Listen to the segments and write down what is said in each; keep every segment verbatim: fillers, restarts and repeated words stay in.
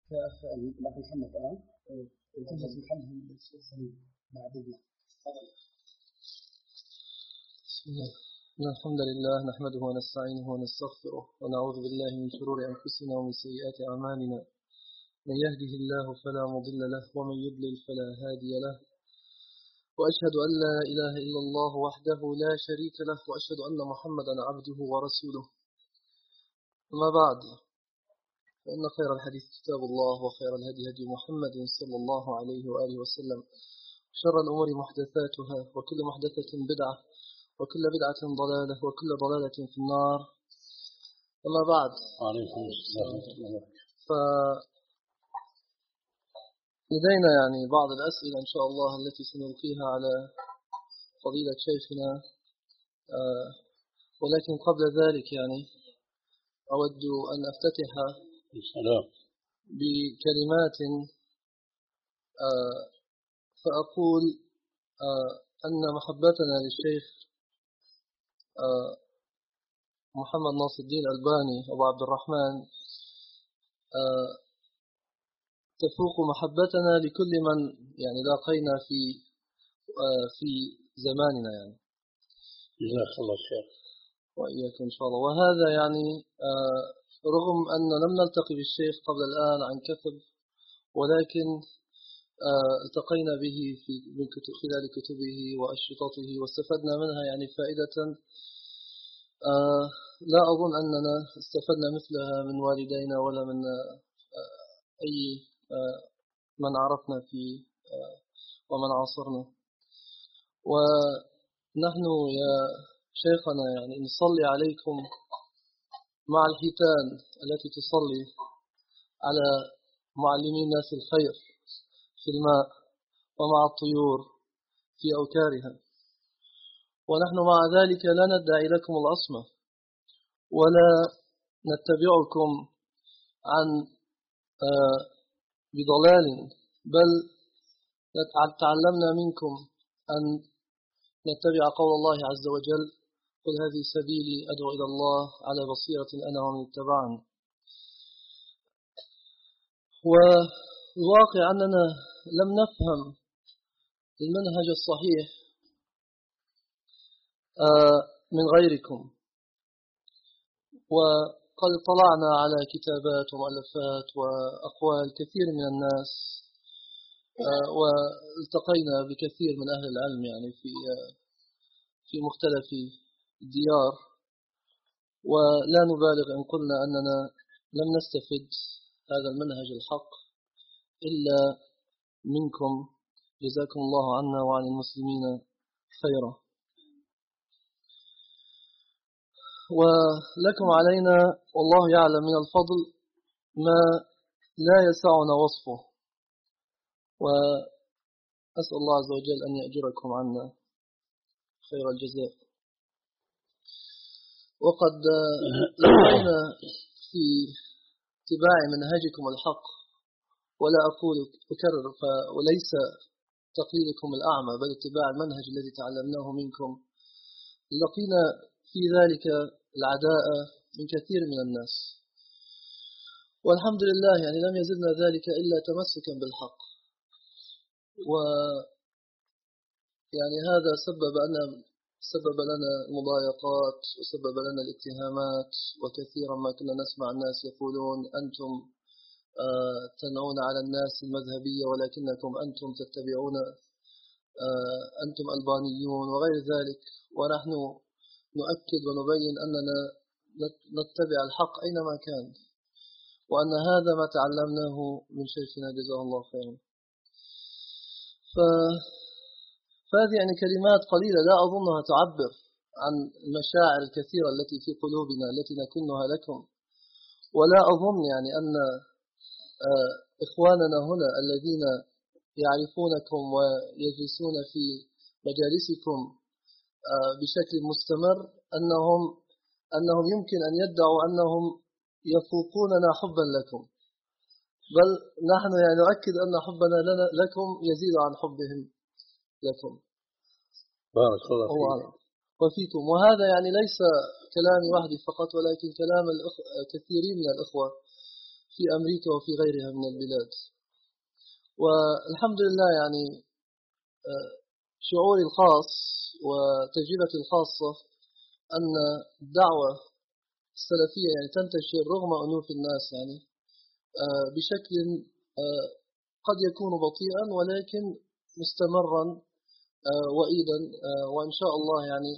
يا أخي الأخ محمد الآن تجلس محمد الشيخ سليم بعد الله. إن الحمد لله نحمده ونستعينه ونستغفره ونعوذ بالله من شرور أنفسنا ومن سيئات أعمالنا. من يهده الله فلا مضل له ومن يضلل فلا هادي له، وأشهد أن لا إله إلا الله وحده لا شريك له، وأشهد أن محمدا عبده ورسوله. أما بعد، فإن خير الحديث كتاب الله، وخير الهدي هدي محمد صلى الله عليه وآله وسلم، شر الأمور محدثاتها، وكل محدثة بدعة، وكل بدعة ضلالة، وكل ضلالة في النار. أما بعد، فلدينا يعني بعض الأسئلة إن شاء الله التي سنلقيها على فضيلة شيخنا، آه ولكن قبل ذلك يعني أود أن أفتتح بكلمات آه فأقول آه أن محبتنا للشيخ آه محمد ناصر الدين الألباني أبو عبد الرحمن آه تفوق محبتنا لكل من يعني لاقينا في آه في زماننا يعني. جزاك الله خير. وإياكم إن شاء الله. وهذا يعني آه رغم أن لم نلتقي بالشيخ قبل الآن عن كثب، ولكن آه التقينا به في من كتب خلال كتبه وأشرطته، واستفدنا منها يعني فائدة آه لا أظن أننا استفدنا مثلها من والدينا ولا من آه أي آه من عرفنا في آه ومن عاصرنا. ونحن يا شيخنا يعني نصلي عليكم مع الحيتان التي تصلي على معلمي الناس الخير في الماء، ومع الطيور في أوكارها. ونحن مع ذلك لا ندعي لكم العصمة ولا نتبعكم عن آه بضلال، بل تعلمنا منكم أن نتبع قول الله عز وجل: قل هذه سبيلي أدعو إلى الله على بصيرة أنا ومن اتبعني. والواقع أننا لم نفهم المنهج الصحيح من غيركم، وقد طلعنا على كتابات ومؤلفات وأقوال كثير من الناس، والتقينا بكثير من أهل العلم يعني في في مختلف الديار، ولا نبالغ إن قلنا أننا لم نستفد هذا المنهج الحق إلا منكم. جزاكم الله عنا وعن المسلمين خيرا. ولكم علينا والله يعلم من الفضل ما لا يسعنا وصفه، وأسأل الله عز وجل أن يأجركم عنا خير الجزاء. وقد لقينا في اتباع منهجكم الحق، ولا أقول أكرر وليس تقليدكم الأعمى، بل اتباع المنهج الذي تعلمناه منكم، لقينا في ذلك العداء من كثير من الناس، والحمد لله يعني لم يزدنا ذلك إلا تمسكا بالحق. و يعني هذا سبب أن سبب لنا مضايقات، وسبب لنا الاتهامات، وكثيرا ما كنا نسمع الناس يقولون: أنتم آه تنعون على الناس المذهبية ولكنكم أنتم تتبعون آه أنتم ألبانيون وغير ذلك. ونحن نؤكد ونبين أننا نتبع الحق أينما كان، وأن هذا ما تعلمناه من شيخنا جزاه الله خيرا. ف... فهذه يعني كلمات قليلة لا أظنها تعبر عن المشاعر الكثيرة التي في قلوبنا التي نكنها لكم، ولا أظن يعني أن إخواننا هنا الذين يعرفونكم ويجلسون في مجالسكم بشكل مستمر أنهم أنهم يمكن أن يدعوا أنهم يفوقوننا حبا لكم، بل نحن يعني نؤكد أن حبنا لنا لكم يزيد عن حبهم لكم. بارك الله فيك وفيكم. وهذا يعني ليس كلامي وحدي فقط، ولكن كلام الأخ... كثيرين من الأخوة في أمريكا وفي غيرها من البلاد. والحمد لله يعني شعوري الخاص وتجربتي الخاصة أن الدعوة السلفية يعني تنتشر رغم أنوف الناس يعني بشكل قد يكون بطيئا ولكن مستمرا وإيدا، وإن شاء الله يعني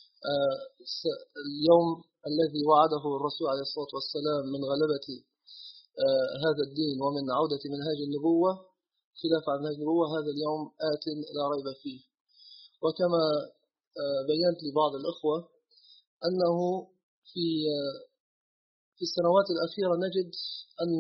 اليوم الذي وعده الرسول عليه الصلاة والسلام من غلبة هذا الدين ومن عودة منهاج النبوة خلاف عن منهاج النبوة، هذا اليوم آت لا ريب فيه. وكما بينت لبعض الأخوة أنه في في السنوات الأخيرة نجد أن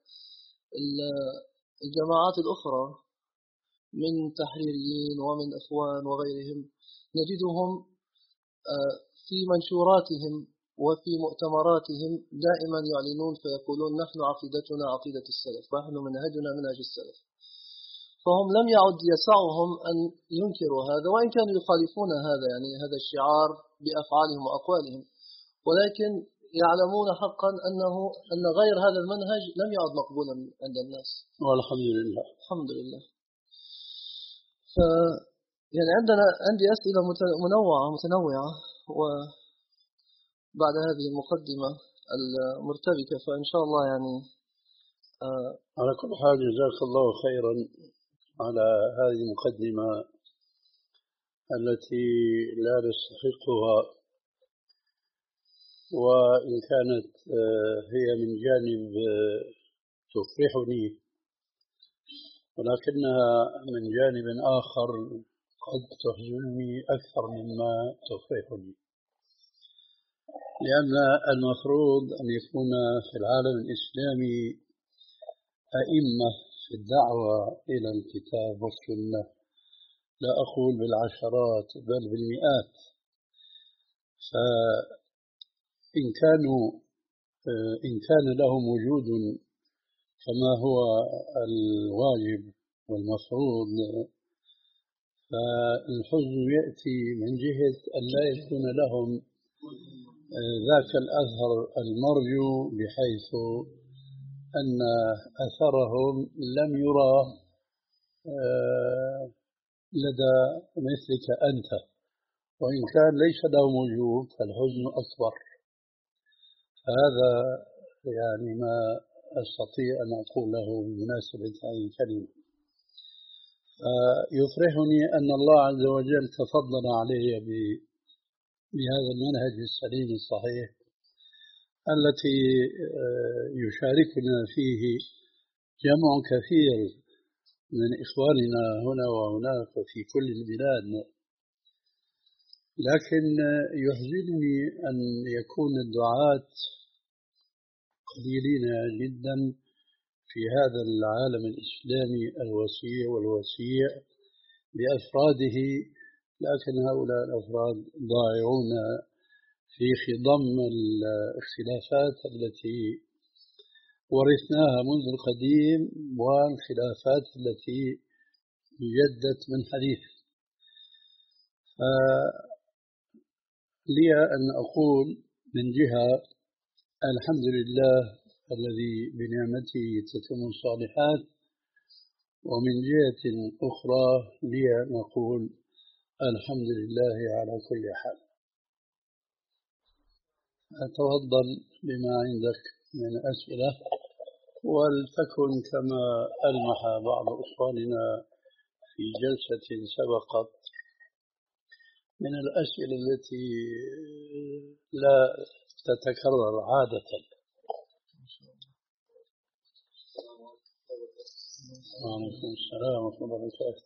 الجماعات الأخرى من تحريريين ومن إخوان وغيرهم نجدهم في منشوراتهم وفي مؤتمراتهم دائما يعلنون فيقولون نحن عقيدتنا عقيدة السلف، نحن منهجنا منهج السلف. فهم لم يعد يسعهم أن ينكروا هذا، وإن كانوا يخالفون هذا يعني هذا الشعار بأفعالهم وأقوالهم، ولكن يعلمون حقا أنه أن غير هذا المنهج لم يعد مقبولا عند الناس. والحمد لله. الحمد لله. ف يعني عندنا عندي أسئلة منوعة متنوعة، وبعد هذه المقدمة المرتبكة فإن شاء الله يعني آه على كل حال جزاك الله خيرا على هذه المقدمة التي لا نستحقها، وإن كانت هي من جانب تفرحني، ولكنها من جانب آخر قد تحزنني أكثر مما تفرحني، لأن المفروض أن يكون في العالم الإسلامي أئمة في الدعوة إلى الكتاب والسنة، لا أقول بالعشرات بل بالمئات. فإن كانوا إن كان لهم وجود كما هو الواجب والمفروض، فالحزن يأتي من جهة أن لا يكون لهم ذاك الأثر المرجو، بحيث أن أثرهم لم يرى لدى مثلك أنت، وإن كان ليس لهم وجود فالحزن أكبر. هذا يعني ما أستطيع أن أقوله بمناسبة هذه الكلمة. يفرحني أن الله عز وجل تفضل علي بهذا المنهج السليم الصحيح التي يشاركنا فيه جمع كثير من إخواننا هنا وهناك وفي كل البلاد. لكن يحزنني أن يكون الدعاة قليلين جدا في هذا العالم الإسلامي الوسيع والوسيع بأفراده، لكن هؤلاء الأفراد ضائعون في خضم الاختلافات التي ورثناها منذ القديم والخلافات التي جدت من حديث. لي أن أقول من جهة الحمد لله الذي بنعمته تتم الصالحات، ومن جهة أخرى لي أن أقول الحمد لله على كل حال. أتفضل بما عندك من أسئلة، ولتكن كما ألمح بعض إخواننا في جلسة سبقت من الأسئلة التي لا تتكرر عادة. وعليكم السلام ورحمة الله وبركاته.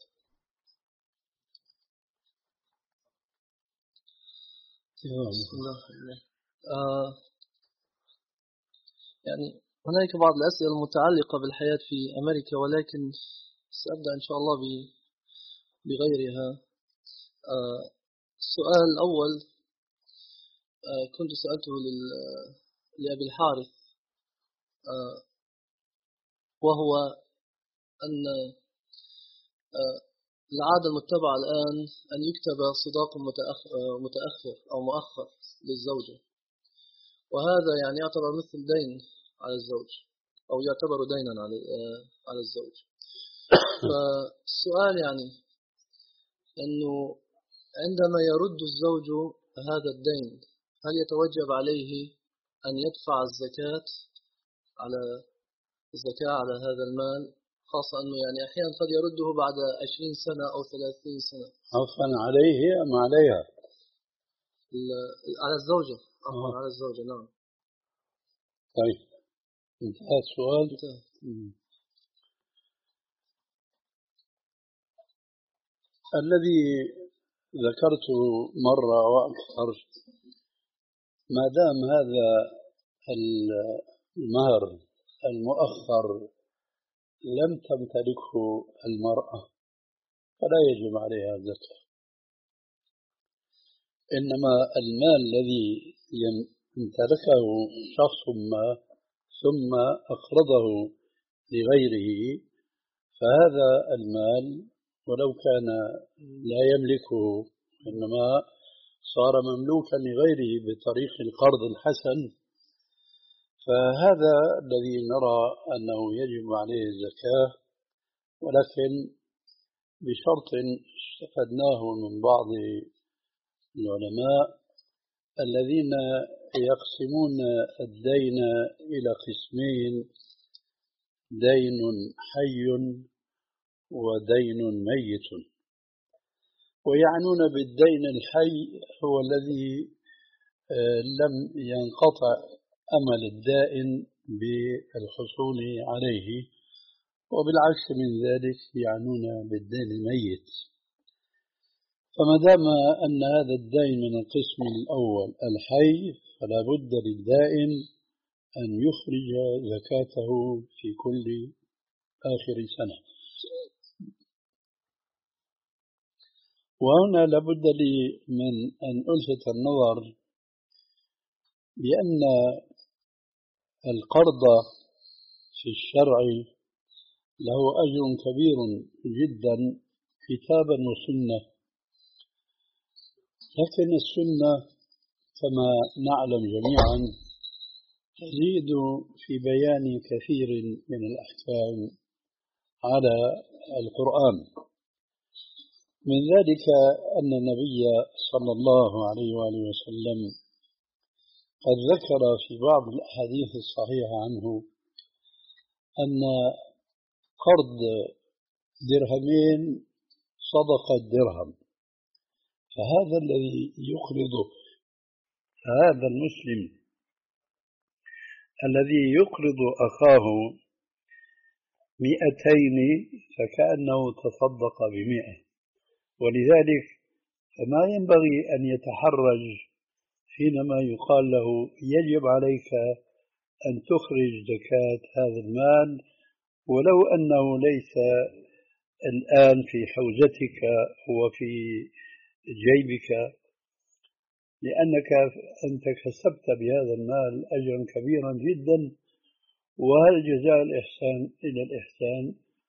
بسم الله. آه يعني هناك بعض الأسئلة المتعلقة بالحياة في أمريكا، ولكن سأبدأ إن شاء الله بغيرها. آه السؤال الأول آه كنت سألته لأبي الحارث، آه وهو أن آه العادة المتبعة الآن أن يكتب صداق متأخر أو مؤخر للزوجة، وهذا يعني يعتبر مثل دين على الزوج. أو يعتبر دينا على على الزوج. فالسؤال يعني أنه عندما يرد الزوج هذا الدين هل يتوجب عليه أن يدفع الزكاة على الزكاة على هذا المال، خاصة أنه يعني أحيانا قد يرده بعد عشرين سنة أو ثلاثين سنة؟ عفوا عليه أم عليها؟ على الزوجة. عفوا آه. على الزوجة. نعم. طيب انتهى السؤال. انتهى. الذي ذكرته مرة وأكثر، ما دام هذا المهر المؤخر لم تمتلكه المرأة فلا يجب عليها الزكاة، إنما المال الذي امتلكه شخص ما ثم أقرضه لغيره فهذا المال ولو كان لا يملكه إنما صار مملوكا لغيره بطريق القرض الحسن، فهذا الذي نرى أنه يجب عليه الزكاة، ولكن بشرط استفدناه من بعض العلماء الذين يقسمون الدين إلى قسمين: دين حي ودين ميت. ويعنون بالدين الحي هو الذي لم ينقطع أمل الدائن بالحصول عليه، وبالعكس من ذلك يعنون بالدين الميت. فما دام أن هذا الدين من القسم الأول الحي فلا بد للدائن أن يخرج زكاته في كل آخر سنة. وهنا لابد لي من أن ألفت النظر بأن القرض في الشرع له أجر كبير جدا كتابا وسنة، لكن السنة كما نعلم جميعا تزيد في بيان كثير من الأحكام على القرآن. من ذلك أن النبي صلى الله عليه وآله وسلم قد ذكر في بعض الأحاديث الصحيحة عنه أن قرض درهمين صدقة درهم، فهذا الذي يقرض هذا المسلم الذي يقرض أخاه مئتين فكأنه تصدق بمئة، ولذلك فما ينبغي أن يتحرج حينما يقال له يجب عليك أن تخرج زكاة هذا المال ولو أنه ليس الآن في حوزتك وفي جيبك، لأنك أنت كسبت بهذا المال أجرا كبيرا جدا، وهل جزاء الإحسان إلى الإحسان،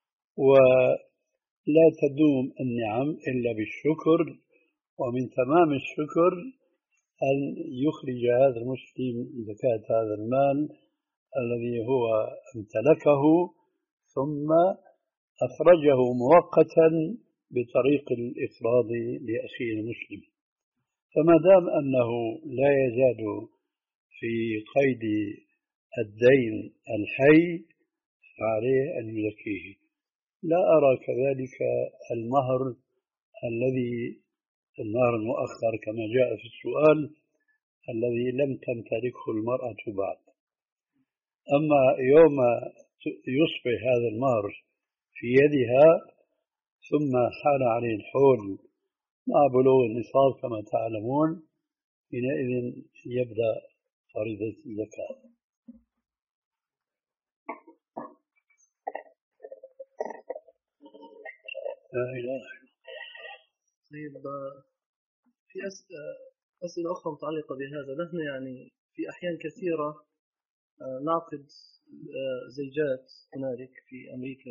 ولا تدوم النعم إلا بالشكر، ومن تمام الشكر أن يخرج هذا المسلم زكاة هذا المال الذي هو امتلكه ثم أخرجه مؤقتا بطريق الإقراض لأخيه المسلم. فما دام أنه لا يزال في قيد الدين الحي فعليه أن يزكيه. لا أرى كذلك المهر الذي المهر المؤخر كما جاء في السؤال الذي لم تمتلكه المرأة بعد. أما يوم يصبح هذا المهر في يدها ثم حال عليه الحول مع بلوغ النصاب كما تعلمون، حينئذ يبدأ فريضة الزكاة. لا إله إلا الله. طيب في أسئلة أخرى متعلقة بهذا. نحن يعني في أحيان كثيرة نعقد زيجات هنالك في أمريكا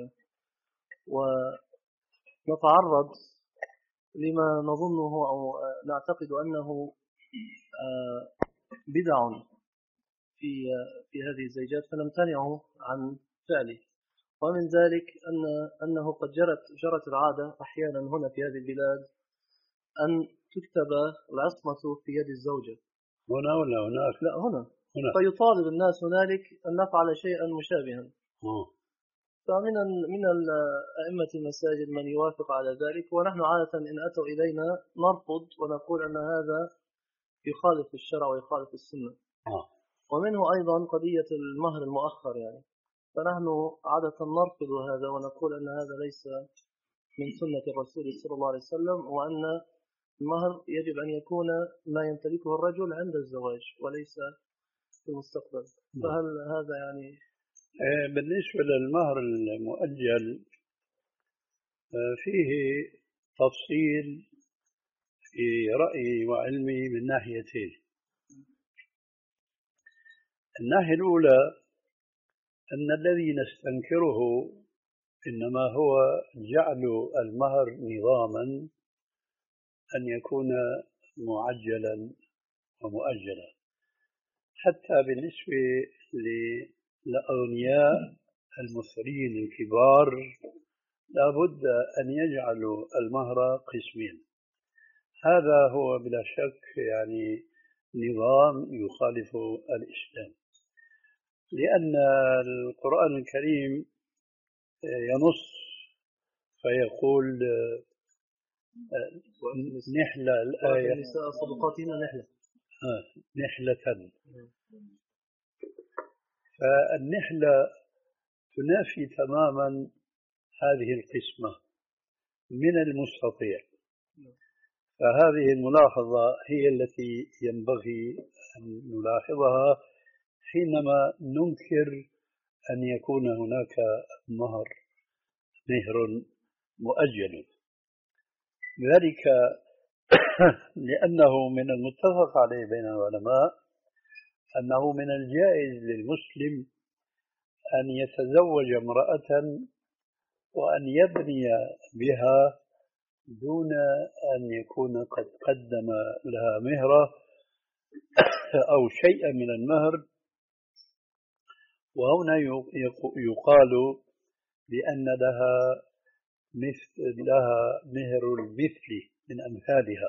ونتعرض لما نظنه أو نعتقد أنه بدع في في هذه الزيجات فنمتنع عن فعله. ومن ذلك أن أنه قد جرت جرت العادة أحيانا هنا في هذه البلاد أن تكتب العصمة في يد الزوجة. هنا ولا هناك؟ لا هنا. هنا. فيطالب الناس هنالك أن نفعل شيئا مشابها. أوه. فمن من أئمة المساجد من يوافق على ذلك، ونحن عادة إن أتوا إلينا نرفض ونقول أن هذا يخالف الشرع ويخالف السنة. آه. ومنه أيضا قضية المهر المؤخر يعني، فنحن عادة نرفض هذا ونقول أن هذا ليس من سنة الرسول صلى الله عليه وسلم، وأن المهر يجب أن يكون ما يمتلكه الرجل عند الزواج وليس في المستقبل. فهل هذا يعني؟ بالنسبة للمهر المؤجل فيه تفصيل في رأيي وعلمي من ناحيتين. الناحية الأولى أن الذي نستنكره إنما هو جعل المهر نظاما أن يكون معجلا ومؤجلا، حتى بالنسبة للأغنياء المصريين الكبار لا بد أن يجعلوا المهر قسمين. هذا هو بلا شك يعني نظام يخالف الإسلام، لأن القرآن الكريم ينص فيقول نحلة الآية النساء صدقاتهن نحلة نحلة، فالنحلة تنافي تماما هذه القسمة من المستطيع. فهذه الملاحظة هي التي ينبغي أن نلاحظها حينما ننكر أن يكون هناك مهر مهر مؤجل، ذلك لأنه من المتفق عليه بين العلماء أنه من الجائز للمسلم أن يتزوج امرأة وأن يبني بها دون أن يكون قد قدم لها مهرة أو شيئا من المهر. وهنا يقال بأن لها مثل لها مهر المثل من أمثالها.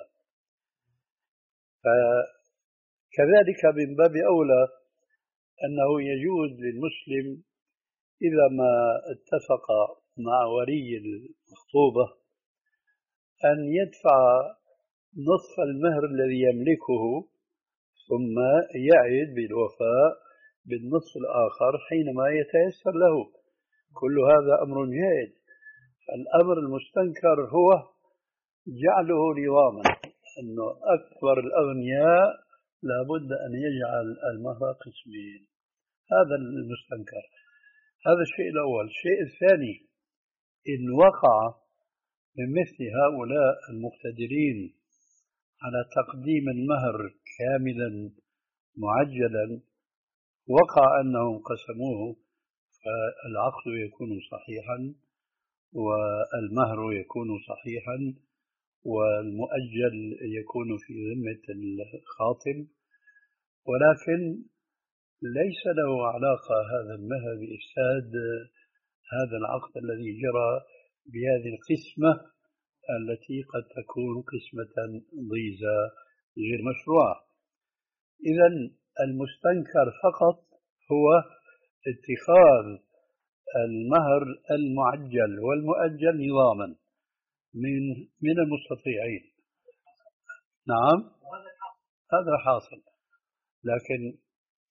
فكذلك من باب أولى أنه يجوز للمسلم إذا ما اتفق مع ولي المخطوبة أن يدفع نصف المهر الذي يملكه ثم يعد بالوفاء بالنصف الآخر حينما يتيسر له. كل هذا أمر جائز. الأمر المستنكر هو جعله نظاما، أنه أكبر الأغنياء لابد أن يجعل المهر قسمين. هذا المستنكر. هذا الشيء الأول. الشيء الثاني، إن وقع من مثل هؤلاء المقتدرين على تقديم المهر كاملا معجلا وقع أنهم قسموه، فالعقد يكون صحيحا والمهر يكون صحيحا والمؤجل يكون في ذمة الخاطب، ولكن ليس له علاقة هذا المهر بإفساد هذا العقد الذي جرى بهذه القسمة التي قد تكون قسمة ضيزة غير مشروعة. إذن المستنكر فقط هو اتخاذ المهر المعجل والمؤجل نظاما من من المستطيعين. نعم هذا حاصل، لكن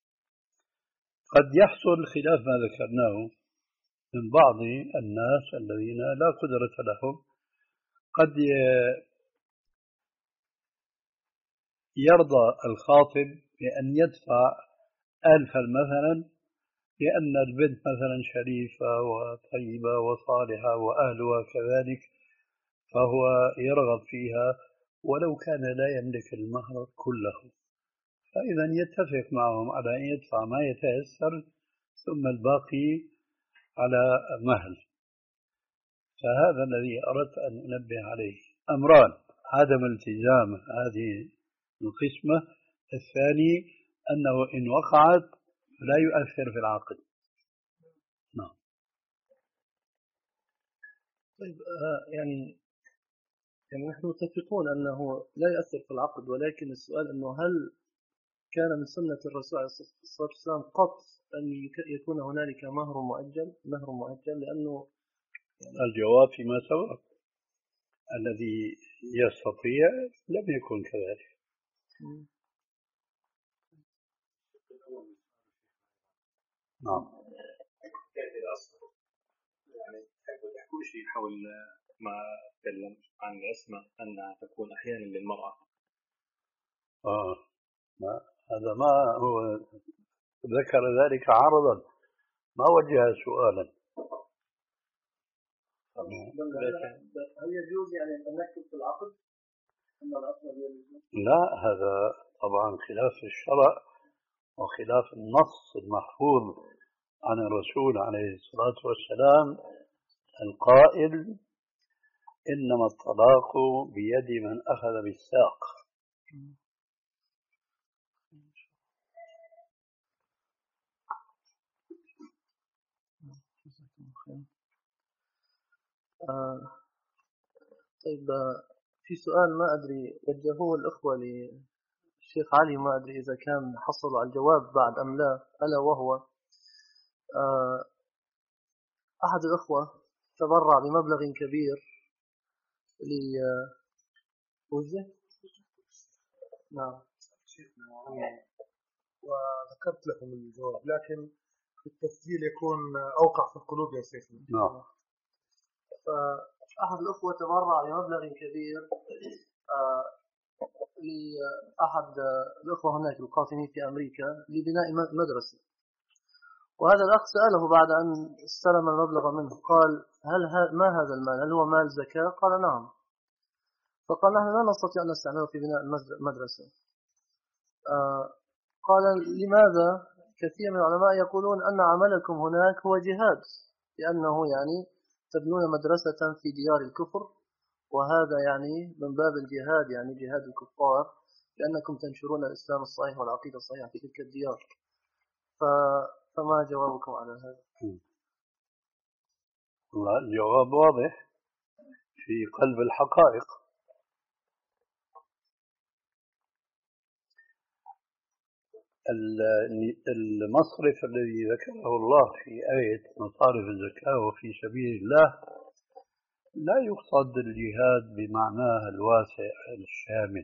قد يحصل خلاف ما ذكرناه من بعض الناس الذين لا قدرة لهم، قد يرضى الخاطب بأن يدفع ألفا مثلا لأن البنت مثلا شريفة وطيبة وصالحة وأهلها كذلك، فهو يرغب فيها ولو كان لا يملك المهر كله، فإذا يتفق معهم على أن يدفع ما يتيسر ثم الباقي على مهل. فهذا الذي أردت أن أنبه عليه. أمران: عدم التزام هذه القسمة، الثاني أنه إن وقعت لا يؤثر في العقد. نعم. طيب آه يعني يعني نحن متفقون أنه لا يؤثر في العقد، ولكن السؤال أنه هل كان من سنة الرسول عليه الصلاة والسلام قط أن يكون هنالك مهر مؤجل مهر مؤجل لأنه الجواب فيما سبق، الذي يستطيع لم يكن كذلك. نعم. كيف الأصل يعني تحكوا شيء حول ما تكلم عن العصمة أنها تكون أحيانا للمرأة. آه ما هذا ما هو ذكر ذلك عرضا، ما وجه سؤالا. هل يجوز يعني أن نكتب في العقد أن الأصل يجوز؟ لا، هذا طبعا خلاف الشرع وخلاف النص المحفوظ عن الرسول عليه الصلاة والسلام القائل: إنما الطلاق بيد من أخذ بالساق. آه طيب في سؤال ما أدري وجهوه الأخوة للشيخ علي، ما أدري إذا كان حصلوا على الجواب بعد أم لا، ألا وهو آه أحد الأخوة تبرع بمبلغ كبير لوجه نعم وذكرت لكم الجواب، لكن التسجيل يكون أوقع في القلوب يا شيخنا. نعم. فأحد الأخوة تبرع بمبلغ كبير آه لأحد الأخوة هناك القاطنين في أمريكا لبناء مدرسة، وهذا الأخ سأله بعد أن استلم المبلغ منه، قال: هل ما هذا المال؟ هل هو مال زكاة؟ قال: نعم. فقال: نحن لا نستطيع أن نستعمله في بناء المدرسة. آه قال: لماذا؟ كثير من العلماء يقولون أن عملكم هناك هو جهاد، لأنه يعني تبنون مدرسة في ديار الكفر، وهذا يعني من باب الجهاد، يعني جهاد الكفار، لأنكم تنشرون الإسلام الصحيح والعقيدة الصحيحة في تلك الديار. فما جوابكم على هذا؟ والله الجواب واضح في قلب الحقائق. المصرف الذي ذكره الله في آية مصارف الزكاة وفي سبيل الله لا يقصد الجهاد بمعناه الواسع الشامل.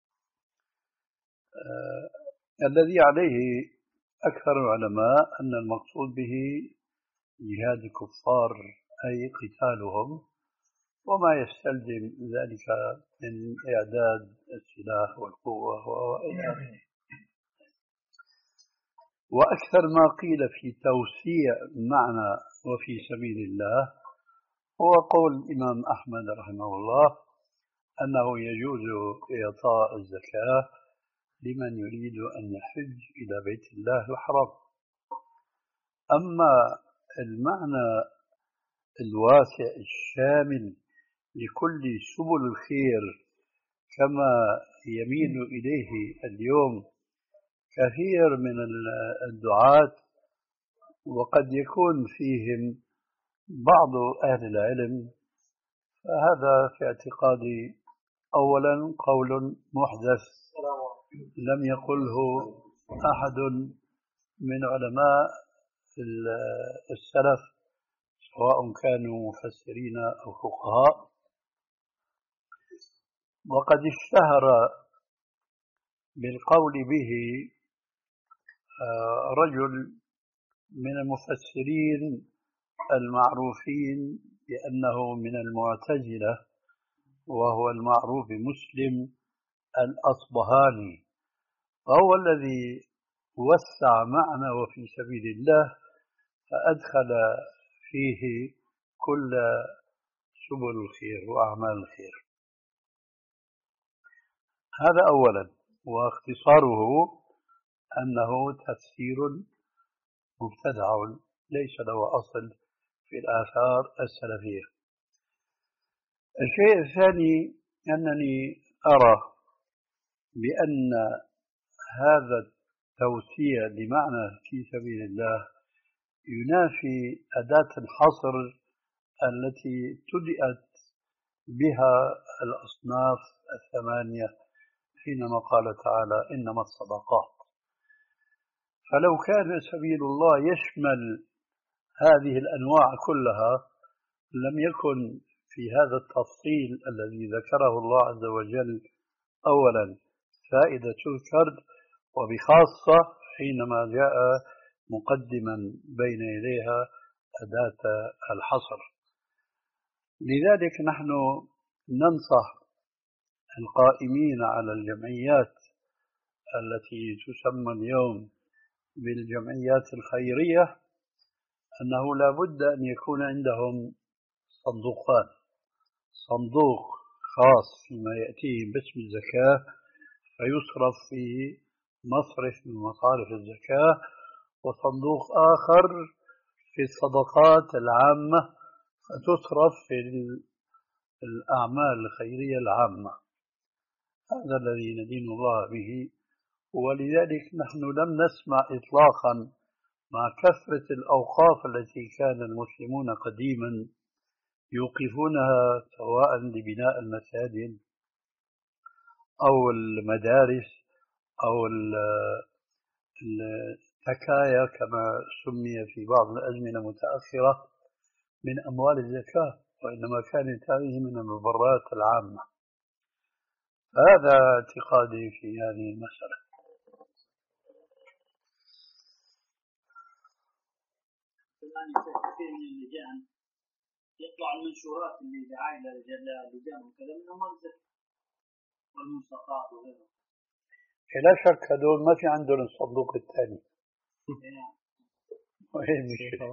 آه الذي عليه أكثر العلماء أن المقصود به جهاد الكفار أي قتالهم وما يستلزم ذلك من إعداد السلاح والقوة وإلى آخره. وأكثر ما قيل في توسيع معنى وفي سبيل الله هو قول الإمام أحمد رحمه الله أنه يجوز إعطاء الزكاة لمن يريد أن يحج إلى بيت الله الحرام. أما المعنى الواسع الشامل لكل سبل الخير كما يميل إليه اليوم كثير من الدعاة، وقد يكون فيهم بعض أهل العلم، فهذا في اعتقادي أولا قول محدث لم يقله أحد من علماء السلف سواء كانوا مفسرين أو فقهاء. وقد اشتهر بالقول به رجل من المفسرين المعروفين بأنه من المعتزلة، وهو المعروف بمسلم الأصبهاني، وهو الذي وسع معنى وفي سبيل الله فأدخل فيه كل سبل الخير وأعمال الخير. هذا أولا، واختصاره أنه تفسير مبتدع ليس له أصل في الآثار السلفية. الشيء الثاني أنني أرى بأن هذا توسيع بمعنى في سبيل الله ينافي أداة الحصر التي ابتدأت بها الأصناف الثمانية حينما قال تعالى إنما الصدقات. فلو كان سبيل الله يشمل هذه الأنواع كلها لم يكن في هذا التفصيل الذي ذكره الله عز وجل أولا فائدة الفرد، وبخاصة حينما جاء مقدما بين يديها أداة الحصر. لذلك نحن ننصح القائمين على الجمعيات التي تسمى اليوم بالجمعيات الخيرية أنه لا بد أن يكون عندهم صندوقان: صندوق خاص فيما يأتيه باسم الزكاة فيصرف فيه مصرف من مصارف الزكاة، وصندوق آخر في الصدقات العامة فتصرف في الأعمال الخيرية العامة. هذا الذي ندين الله به. ولذلك نحن لم نسمع إطلاقا مع كثرة الأوقاف التي كان المسلمون قديما يوقفونها سواء لبناء المساجد أو المدارس أو التكايا كما سمي في بعض الأزمنة المتأخرة من أموال الزكاة، وإنما كانت هذه من المبررات العامة. هذا اعتقادي في هذه المسألة. كثير من اللجان يطلع المنشورات اللي دعاية للجان وكذا من أموال الزكاة والملصقات وغيرها. لا شك هذول ما في عندهم الصندوق الثاني. وهي المشكلة.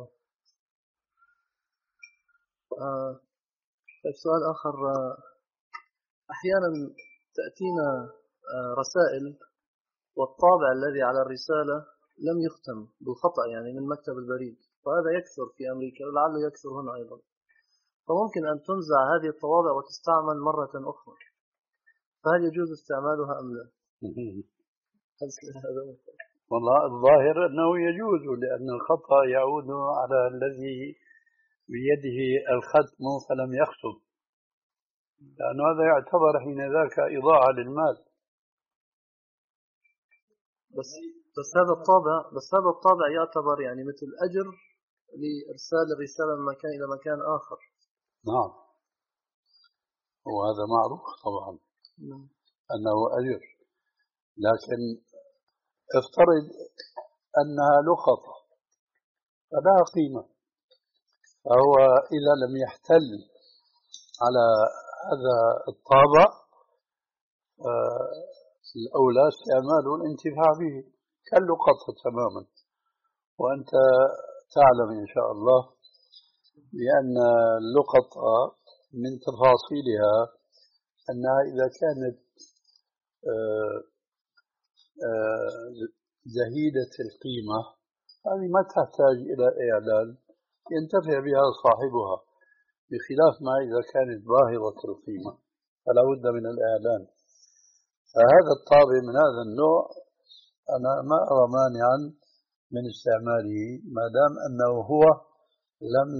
آه. سؤال آخر، آه. أحيانا تأتينا آه رسائل والطابع الذي على الرسالة لم يختم بالخطأ يعني من مكتب البريد، وهذا يكثر في أمريكا ولعله يكثر هنا أيضا، فممكن أن تنزع هذه الطوابع وتستعمل مرة أخرى، فهل يجوز استعمالها أم لا؟ والله الظاهر أنه يجوز، لأن الخطأ يعود على الذي بيده الختم فلم يختم، لأن هذا يعتبر حين ذاك إضاعة للمال. بس بس هذا الطابع بس هذا الطابع يعتبر يعني مثل أجر لإرسال الرسالة من مكان إلى مكان آخر. نعم، وهذا معروف طبعا نعم. أنه أجر، لكن افترض أنها لقطة فلها قيمة، فهو إذا لم يحتل على هذا الطابع الأولى استعمال الانتفاع به كاللقطة تماما. وأنت تعلم إن شاء الله بأن اللقطة من تفاصيلها أنها إذا كانت زهيدة القيمة هذه ما تحتاج إلى إعلان، ينتفع بها صاحبها، بخلاف ما إذا كانت باهظة القيمة فلا بد من الإعلان. فهذا الطابع من هذا النوع أنا ما أرى مانعا من استعماله ما دام أنه هو لم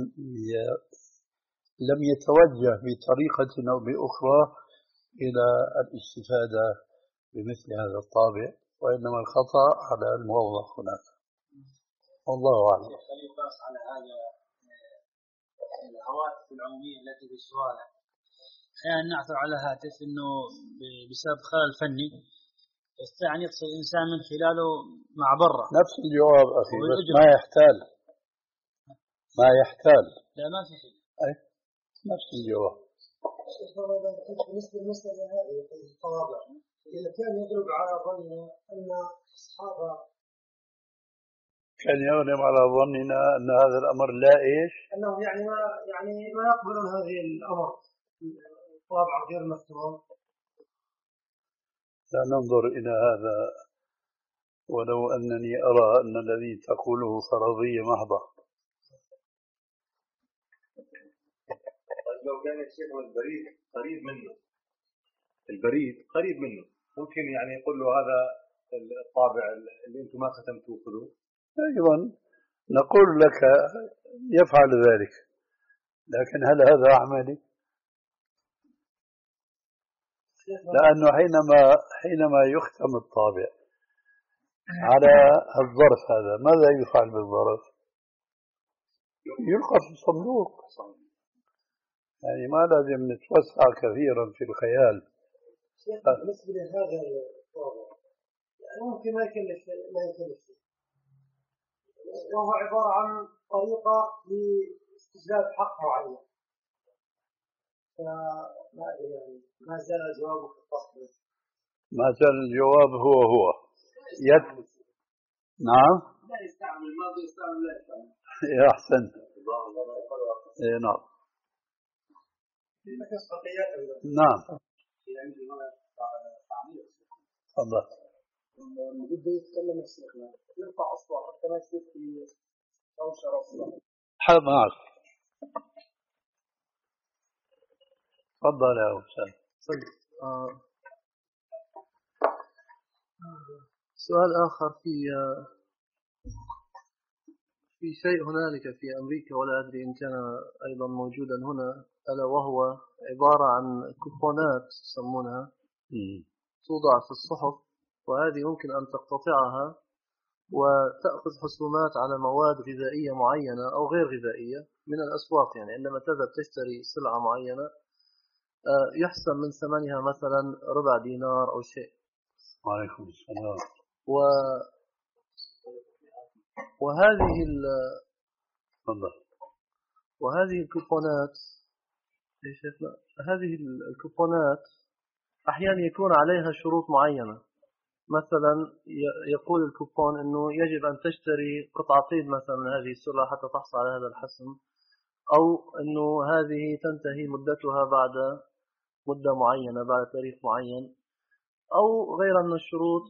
لم يتوجه بطريقة أو بأخرى إلى الاستفادة بمثل هذا الطابع، وإنما الخطأ على الموظف هناك. والله أعلم. يقاس على هذا الهواتف العمومية التي في الشوارع، أحيانا نعثر على هاتف إنه بسبب خلل فني يستطيع أن يتصل الإنسان من خلاله مع برا. نفس الجواب أخي، بس ما يحتال ما يحتال لا ما في شيء. أي نفس الجواب. بالنسبة للمسألة هذه الطوابع، إذا كان يغلب على ظننا أن أصحابها كان يغلب على ظننا أن هذا الأمر لا إيش؟ أنه يعني ما يعني ما يقبلون هذه الأمر الطابع غير مفتوح. لا ننظر إلى هذا، ولو أنني أرى أن الذي تقوله فرضية محضة. لو كان الشيخ البريد قريب منه البريد قريب منه ممكن يعني يقول له هذا الطابع اللي أنتم ما ختمتوه خذوه؟ أيضا نقول لك يفعل ذلك، لكن هل هذا عملي؟ لأنه حينما حينما يختم الطابع على الظرف هذا ماذا يفعل بالظرف؟ يلقى في الصندوق. يعني ما لازم نتوسع كثيرا في الخيال. بالنسبة لهذا الطابع يعني ممكن ما يكلف ما يكلف وهو عبارة عن طريقة لاستجلاب حق معين. فما يعني ما زال جوابك التصل. ما زال الجواب هو هو. يد نعم. لا يستعمل ما يستعمل لا يستعمل. يا أحسنت. إيه نعم. نعم. تفضل. بده يتكلم الشيخنا يرفع أصبع حتى ما يصير في دوشة أصلا. حاضر معك. تفضل يا أستاذ. آه. سؤال آخر في في شيء هنالك في أمريكا ولا أدري إن كان أيضا موجودا هنا، ألا وهو عبارة عن كوبونات يسمونها توضع في الصحف، وهذه يمكن أن تقتطعها وتأخذ حسومات على مواد غذائية معينة أو غير غذائية من الأسواق. يعني عندما تذهب تشتري سلعة معينة يحسن من ثمنها مثلا ربع دينار أو شيء. وعليكم السلام. و وهذه ال وهذه الكوبونات يا شيخنا، هذه الكوبونات أحيانا يكون عليها شروط معينة. مثلا يقول الكوبون إنه يجب أن تشتري قطعتين مثلا من هذه السلعة حتى تحصل على هذا الحسم، أو إنه هذه تنتهي مدتها بعد مدة معينة بعد تاريخ معين أو غيرها من الشروط.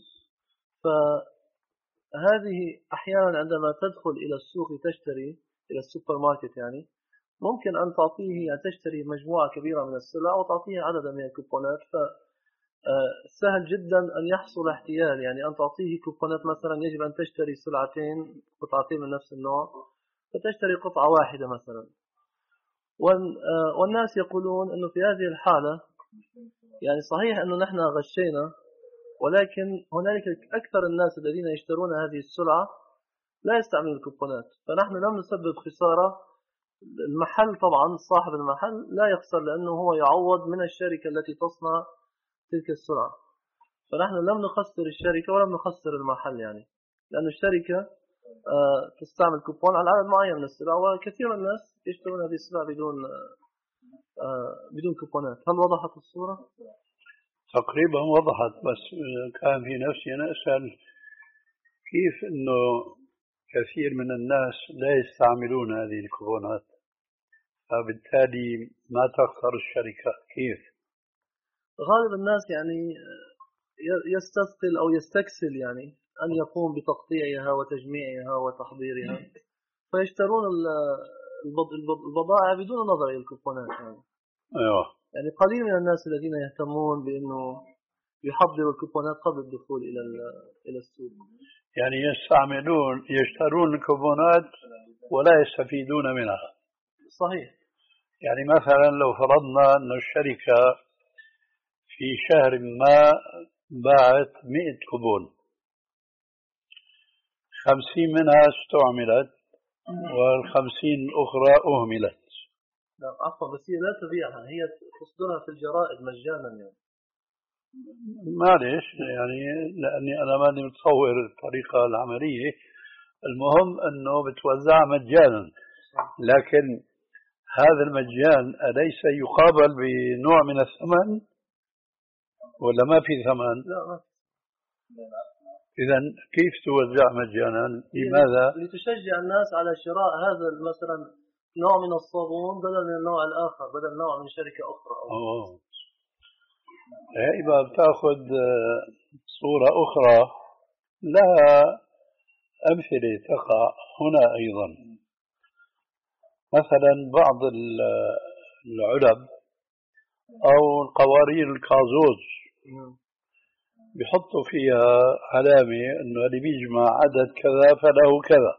فهذه أحيانا عندما تدخل إلى السوق تشتري إلى السوبر ماركت يعني ممكن أن تعطيه يعني تشتري مجموعة كبيرة من السلع وتعطيه عددا من الكوبونات. فسهل جدا أن يحصل احتيال، يعني أن تعطيه كوبونات مثلا يجب أن تشتري سلعتين قطعتين من نفس النوع فتشتري قطعة واحدة مثلا. والناس يقولون أنه في هذه الحالة يعني صحيح أنه نحن غشينا، ولكن هنالك أكثر الناس الذين يشترون هذه السلعة لا يستعملون الكوبونات، فنحن لم نسبب خسارة. المحل طبعا صاحب المحل لا يخسر لأنه هو يعوض من الشركة التي تصنع تلك السلعة، فنحن لم نخسر الشركة ولم نخسر المحل، يعني لأن الشركة تستعمل كوبون على عدد معين من السلع، وكثير من الناس يشترون هذه السلع بدون بدون كوبونات. هل وضحت الصورة؟ تقريبا وضحت، بس كان في نفسي أنا أسأل كيف إنه كثير من الناس لا يستعملون هذه الكوبونات فبالتالي ما تخسر الشركة. كيف؟ غالب الناس يعني يستثقل أو يستكسل يعني أن يقوم بتقطيعها وتجميعها وتحضيرها، فيشترون البضائع بدون نظر إلى الكوبونات. يعني أيوة. يعني قليل من الناس الذين يهتمون بأنه يحضروا الكوبونات قبل الدخول إلى إلى السوق. يعني يستعملون يشترون الكوبونات ولا يستفيدون منها. صحيح. يعني مثلا لو فرضنا أن الشركة في شهر ما باعت مئة كوبون، خمسين منها استعملت والخمسين الأخرى أهملت. لا عفوا، بس هي لا تبيعها، هي تصدرها في الجرائد مجانا. يعني معلش يعني لأني أنا ماني متصور الطريقة العملية، المهم أنه بتوزع مجانا، لكن هذا المجان أليس يقابل بنوع من الثمن ولا ما في ثمن؟ لا. إذن كيف توزع مجانا؟ لماذا؟ لتشجع الناس على شراء هذا مثلا نوع من الصابون بدل من النوع الآخر، بدل نوع من شركة أخرى. أوه. إذا بتأخذ صورة أخرى لها أمثلة تقع هنا أيضا. مثلا بعض العلب أو القوارير الكازوز بيحطوا فيها علامة أنه اللي بيجمع عدد كذا فله كذا.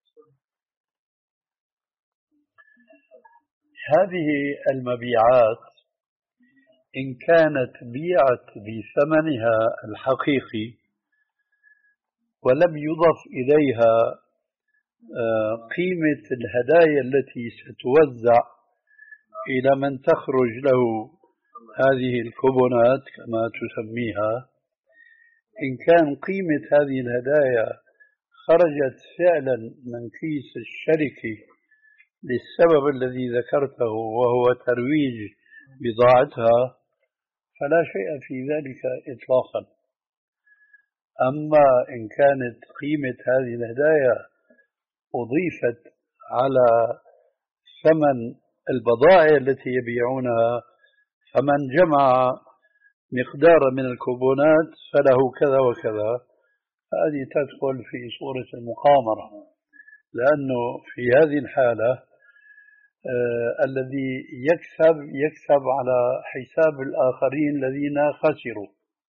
هذه المبيعات إن كانت بيعت بثمنها الحقيقي ولم يضف إليها قيمة الهدايا التي ستوزع إلى من تخرج له هذه الكوبونات كما تسميها، إن كان قيمة هذه الهدايا خرجت فعلا من كيس الشركة للسبب الذي ذكرته وهو ترويج بضاعتها فلا شيء في ذلك إطلاقا. أما إن كانت قيمة هذه الهدايا أضيفت على ثمن البضائع التي يبيعونها، فمن جمع مقدار من الكوبونات فله كذا وكذا، هذه تدخل في صورة المقامرة، لأنه في هذه الحالة آه الذي يكسب يكسب على حساب الآخرين الذين خسروا.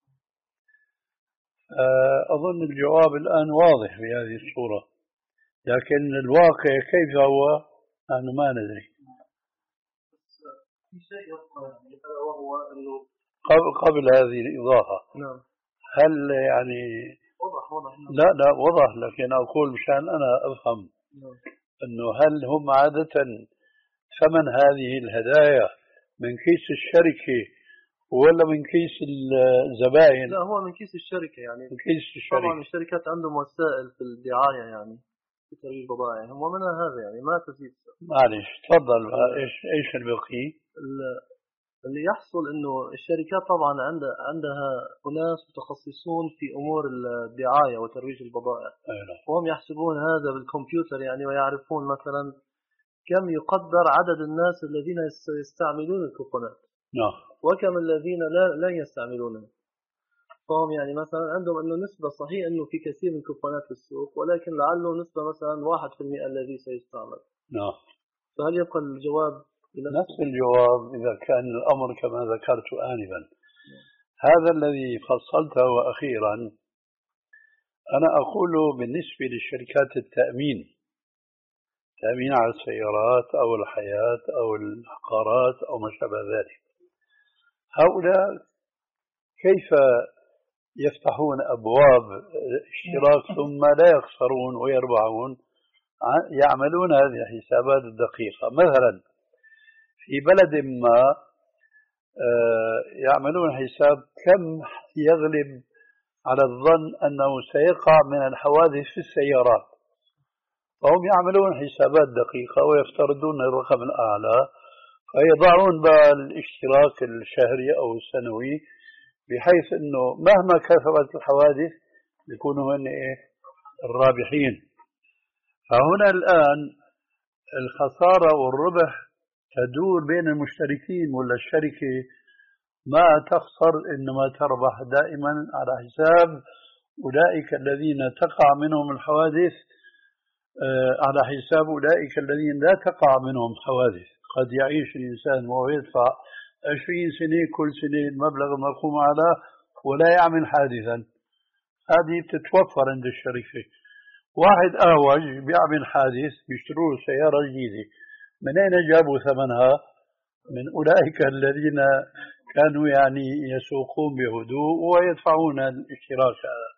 آه أظن الجواب الآن واضح في هذه الصورة، لكن الواقع كيف هو نحن ما ندري. في شيء يبقى وهو أنه قبل هذه الإضافة نعم. هل يعني وضح وضح لا لا وضح، لكن أقول مشان أنا أفهم نعم. أنه هل هم عادة ثمن هذه الهدايا من كيس الشركة ولا من كيس الزبائن؟ لا، هو من كيس الشركة يعني. من كيس الشركة. طبعا الشركات عندهم وسائل في الدعاية يعني في ترويج بضائعهم ومنها هذا يعني ما تزيد. معلش تفضل. ايش ايش البقي؟ اللي يحصل انه الشركات طبعا عندها عندها اناس متخصصون في امور الدعايه وترويج البضائع، وهم يحسبون هذا بالكمبيوتر يعني، ويعرفون مثلا كم يقدر عدد الناس الذين يستعملون الكوبونات نعم وكم الذين لا لا يستعملونها. فهم يعني مثلا عندهم انه نسبه صحيح انه في كثير من الكوبونات في السوق، ولكن لعله نسبه مثلا واحد بالمئة الذي سيستعمل. نعم. فهل يبقى الجواب نفس الجواب إذا كان الأمر كما ذكرت آنفا؟ هذا الذي فصلته أخيرا أنا أقول بالنسبة للشركات التأمين، تأمين على السيارات أو الحياة أو العقارات أو ما شابه ذلك، هؤلاء كيف يفتحون أبواب اشتراك ثم لا يخسرون ويربحون؟ يعملون هذه الحسابات الدقيقة. مثلا في بلد ما يعملون حساب كم يغلب على الظن أنه سيقع من الحوادث في السيارات، فهم يعملون حسابات دقيقة ويفترضون الرقم الأعلى، فيضعون بقى الاشتراك الشهري أو السنوي بحيث أنه مهما كثرت الحوادث يكونوا هن الرابحين. فهنا الآن الخسارة والربح تدور بين المشتركين، ولا الشركة ما تخسر إنما تربح دائما على حساب أولئك الذين تقع منهم الحوادث على حساب أولئك الذين لا تقع منهم حوادث. قد يعيش الإنسان وهو يدفع عشرين سنة كل سنة المبلغ المرقوم على ولا يعمل حادثا، هذه تتوفر عند الشركة. واحد أهوج بيعمل حادث بيشتروا سيارة جديدة، من أين جابوا ثمنها؟ من أولئك الذين كانوا يعني يسوقون بهدوء ويدفعون الاشتراك هذا.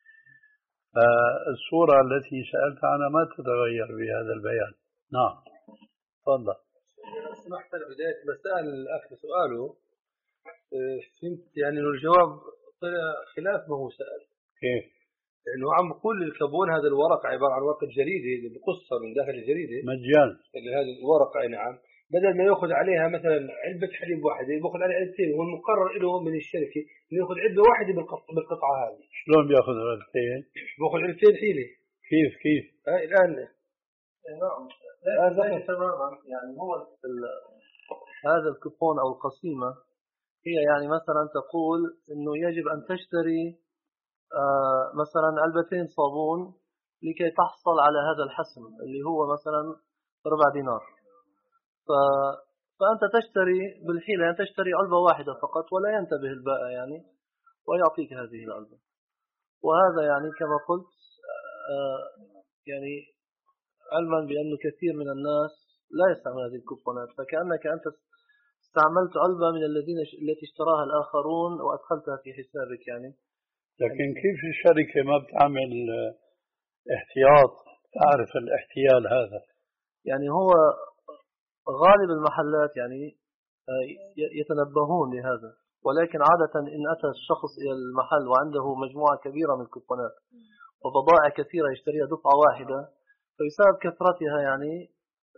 فالصورة التي سألت عنها ما تتغير بهذا البيان. نعم تفضل. سمحت بداية مسألة الأخ سؤاله فهمت يعني إنه الجواب طلع خلاف ما هو سأل. كيف؟ لأنه عم بقول الكابون هذا الورق عبارة عن ورقة جريدة اللي بقصها من داخل الجريدة مجان، اللي هذه الورقة. نعم. بدل ما يأخذ عليها مثلا علبة حليب واحدة يأخذ عليها علبتين، هو المقرر له من الشركة إنه يأخذ علبة واحدة بالقطعة هذه. شلون بيأخذ علبتين؟ بأخذ علبتين حيلة. كيف كيف؟ هاي الآن نعم هذا تماما يعني هو هذا الكوبون أو القسيمة هي يعني مثلا تقول إنه يجب أن تشتري آه مثلا علبتين صابون لكي تحصل على هذا الحسم اللي هو مثلا ربع دينار. ف... فأنت تشتري بالحيلة يعني تشتري علبة واحدة فقط ولا ينتبه البائع يعني، ويعطيك هذه العلبة. وهذا يعني كما قلت يعني علما بأنه كثير من الناس لا يستعمل هذه الكوبونات، فكأنك أنت استعملت علبة من الذين التي اشتراها الآخرون وأدخلتها في حسابك يعني. لكن كيف الشركة ما بتعمل احتياط تعرف الاحتيال هذا؟ يعني هو غالب المحلات يعني يتنبهون لهذا، ولكن عادة إن أتى الشخص إلى المحل وعنده مجموعة كبيرة من الكوبونات وبضائع كثيرة يشتريها دفعة واحدة، فبسبب كثرتها يعني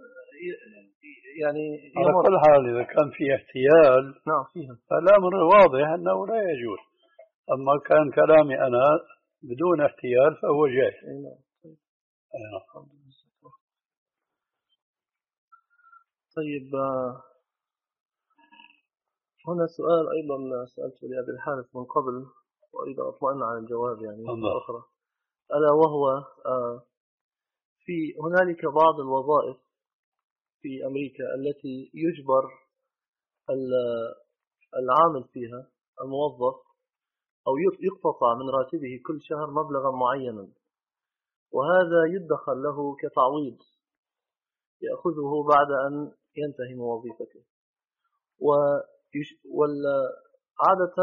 يعني على كل حال إذا كان في احتيال نعم فيها فالأمر واضح أنه لا يجوز. أما كان كلامي أنا بدون احتيال فهو جائز. نعم. طيب هنا سؤال أيضا سألته لأبي الحارث من قبل وأريد أن أطمئن على الجواب يعني مرة أخرى، ألا وهو في هنالك بعض الوظائف في أمريكا التي يجبر العامل فيها الموظف أو يقتطع من راتبه كل شهر مبلغا معينا، وهذا يدخر له كتعويض يأخذه بعد أن ينتهي من وظيفته. وعادة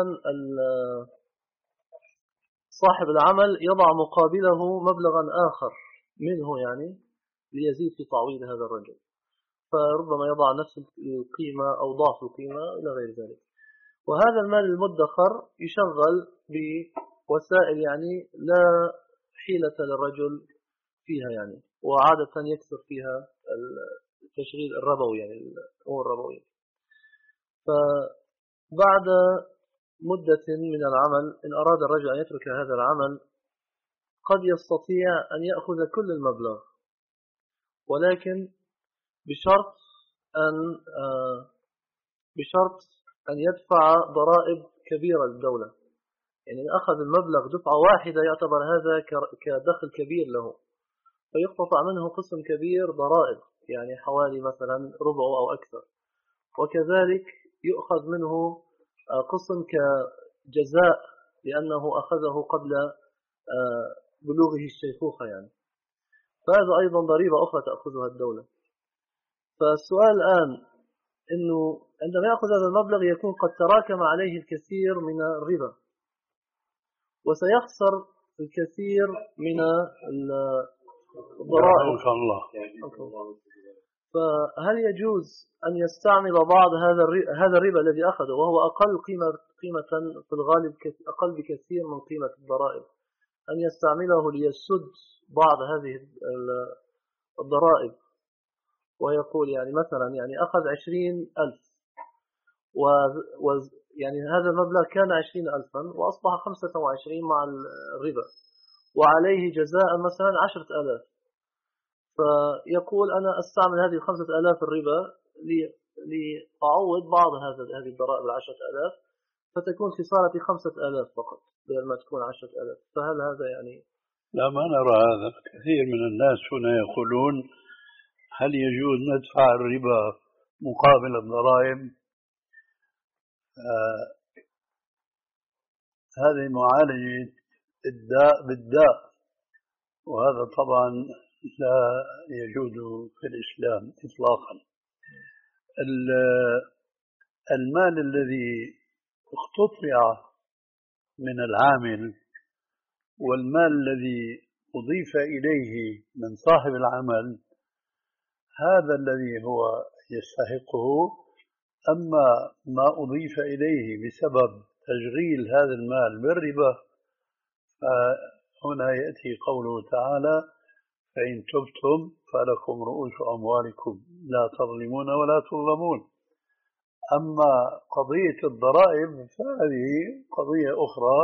صاحب العمل يضع مقابله مبلغا آخر منه يعني ليزيد في تعويض هذا الرجل، فربما يضع نفس القيمة أو ضعف القيمة إلى غير ذلك. وهذا المال المدخر يشغل بوسائل يعني لا حيلة للرجل فيها يعني، وعادة يكثر فيها التشغيل الربوي يعني الأمور الربوية. فبعد مدة من العمل إن أراد الرجل أن يترك هذا العمل قد يستطيع أن يأخذ كل المبلغ، ولكن بشرط أن بشرط أن يدفع ضرائب كبيرة للدولة. يعني إن أخذ المبلغ دفعة واحدة يعتبر هذا كدخل كبير له، فيقتطع منه قسم كبير ضرائب يعني حوالي مثلا ربعه أو أكثر، وكذلك يؤخذ منه قسم كجزاء لأنه أخذه قبل بلوغه الشيخوخة يعني، فهذا أيضا ضريبة أخرى تأخذها الدولة. فالسؤال الآن إنه عندما يأخذ هذا المبلغ يكون قد تراكم عليه الكثير من الربا وسيخسر الكثير من الضرائب. فهل يجوز أن يستعمل بعض هذا هذا الربا الذي أخذه وهو أقل قيمة قيمة في الغالب أقل بكثير من قيمة الضرائب، أن يستعمله ليسد بعض هذه الضرائب، ويقول يعني مثلا يعني أخذ عشرين ألف و يعني هذا المبلغ كان عشرين ألفا وأصبح خمسة وعشرين مع الربا وعليه جزاء مثلا عشرة ألاف، فيقول أنا أستعمل هذه الخمسة ألاف الربا لأعوض بعض هذا هذه الضرائب العشرة ألاف، فتكون خسارتي خمسة ألاف فقط بدل ما تكون عشرة ألاف. فهل هذا يعني؟ لا ما نرى هذا. كثير من الناس هنا يقولون هل يجوز ندفع الربا مقابل الضرائب؟ آه هذه معالجة الداء بالداء، وهذا طبعا لا يجوز في الإسلام إطلاقا. المال الذي اقتطع من العامل والمال الذي أضيف إليه من صاحب العمل هذا الذي هو يستحقه، أما ما أضيف إليه بسبب تشغيل هذا المال بالربا فهنا يأتي قوله تعالى فإن تبتم فلكم رؤوس أموالكم لا تظلمون ولا تظلمون. أما قضية الضرائب فهذه قضية أخرى،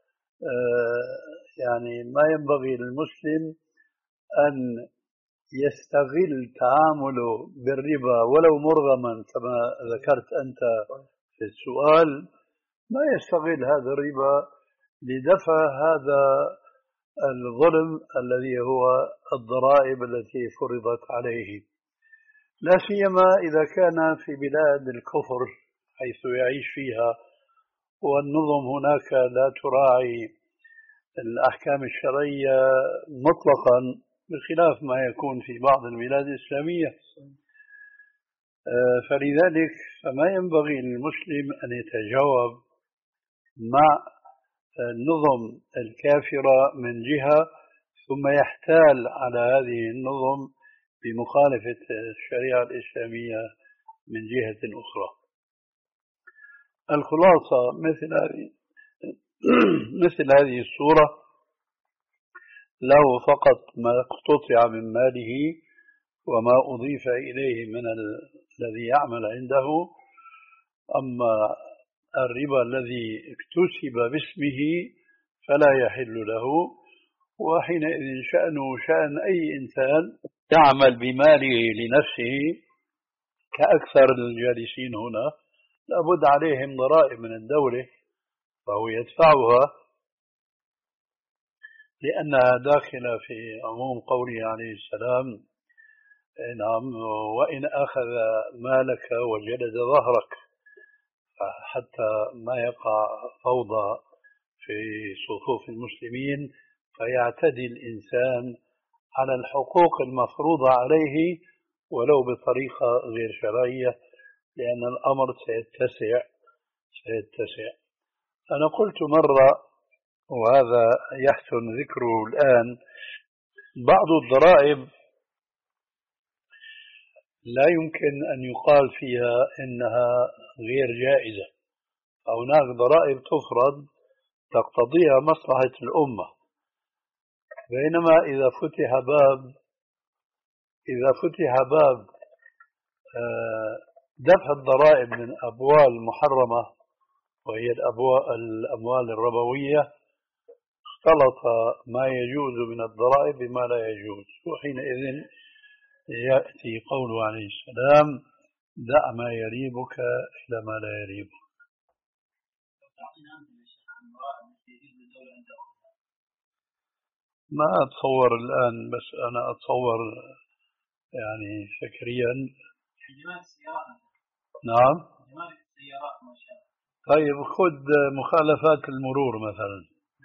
يعني ما ينبغي للمسلم أن يستغل تعامله بالربا ولو مرغما كما ذكرت أنت في السؤال، ما يستغل هذا الربا لدفع هذا الظلم الذي هو الضرائب التي فرضت عليه، لا سيما إذا كان في بلاد الكفر حيث يعيش فيها والنظم هناك لا تراعي الأحكام الشرعية مطلقا بخلاف ما يكون في بعض البلاد الإسلامية. فلذلك فما ينبغي للمسلم أن يتجاوب مع النظم الكافرة من جهة ثم يحتال على هذه النظم بمخالفة الشريعة الإسلامية من جهة أخرى. الخلاصة مثل هذه مثل هذه الصورة له فقط ما اقتطع من ماله وما أضيف إليه من الذي يعمل عنده، أما الربا الذي اكتسب باسمه فلا يحل له، وحينئذ شأنه شأن أي إنسان يعمل بماله لنفسه كأكثر الجالسين هنا، لابد عليهم ضرائب من الدولة فهو يدفعها لأنها داخلة في عموم قوله عليه السلام: نعم، وإن أخذ مالك وجلد ظهرك، حتى ما يقع فوضى في صفوف المسلمين فيعتدي الإنسان على الحقوق المفروضة عليه ولو بطريقة غير شرعية، لأن الأمر سيتسع سيتسع أنا قلت مرة وهذا يحسن ذكره الآن: بعض الضرائب لا يمكن أن يقال فيها إنها غير جائزة، هناك ضرائب تفرض تقتضيها مصلحة الأمة، بينما إذا فتح باب إذا فتح باب دفع الضرائب من أبوال محرمة وهي الأموال الربوية، اختلط ما يجوز من الضرائب بما لا يجوز، وحينئذ يأتي قوله عليه السلام: دع ما يريبك إلى ما لا يريبك. ما أتصور الآن، بس أنا أتصور يعني فكريا. نعم. طيب خذ مخالفات المرور مثلا،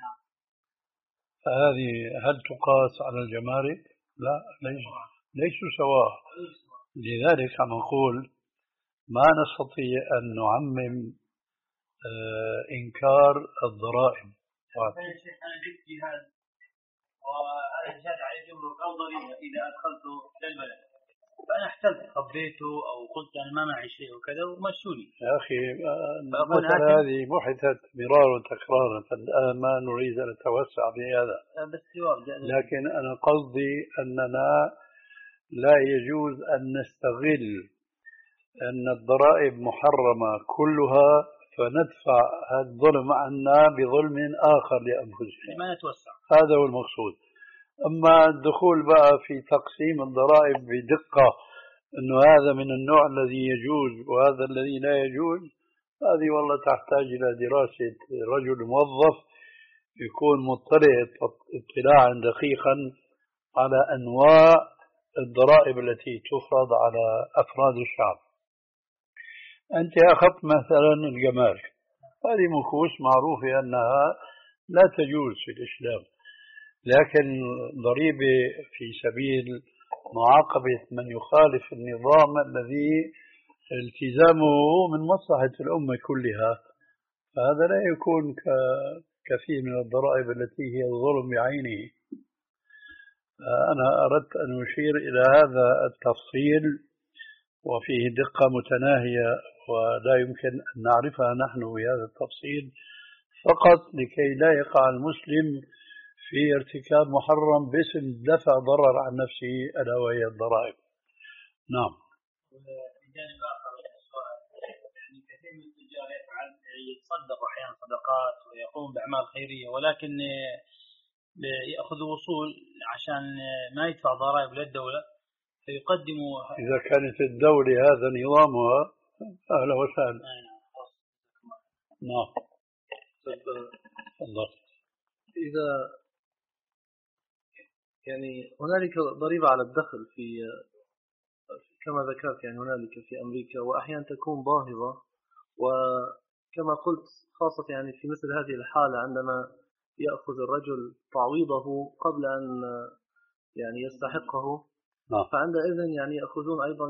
فهذه هل تقاس على الجمارك؟ لا، ليس ليسوا سواء. لذلك عم نقول ما نستطيع أن نعمم آه إنكار الضرائب. أنا جبت جهاز وأنا جهاز عليه جمرك أو ضريبة إذا أدخلته إلى البلد، فأنا احتلت خبيته أو قلت أنا ما معي شيء وكذا ومشوني. يا أخي المسألة هذه بحثت مرارا وتكرارا، فالآن ما نريد أن نتوسع في هذا، لكن أنا قصدي أننا لا يجوز أن نستغل أن الضرائب محرمة كلها فندفع هذا الظلم عنا بظلم آخر لأنفسنا، ما نتوسع، هذا هو المقصود. أما الدخول بقى في تقسيم الضرائب بدقة أنه هذا من النوع الذي يجوز وهذا الذي لا يجوز، هذه والله تحتاج إلى دراسة رجل موظف يكون مطلع اطلاعا دقيقا على أنواع الضرائب التي تفرض على أفراد الشعب. أنت أخذت مثلا الجمارك، هذه مكوس معروفة أنها لا تجوز في الإسلام، لكن ضريبة في سبيل معاقبة من يخالف النظام الذي التزامه من مصلحة الأمة كلها، فهذا لا يكون كثير من الضرائب التي هي الظلم بعينه. أنا أردت أن أشير إلى هذا التفصيل وفيه دقة متناهية ولا يمكن أن نعرفها نحن بهذا التفصيل، فقط لكي لا يقع المسلم في ارتكاب محرم باسم دفع ضرر عن نفسه ألا وهي الضرائب. نعم. بجانب آخر يعني كثير من التجار يفعل يتصدق أحيانا صدقات ويقوم بأعمال خيرية، ولكن يأخذ وصول عشان ما يدفع ضرائب للدولة فيقدموا. إذا كانت الدولة هذا نظامها أهلا وسهلا. نعم. تفضل. إذا يعني هنالك ضريبة على الدخل في كما ذكرت، يعني هنالك في أمريكا وأحيانا تكون باهظة، و كما قلت خاصة يعني في مثل هذه الحالة عندما يأخذ الرجل تعويضه قبل أن يعني يستحقه، فعندئذ يعني يأخذون أيضا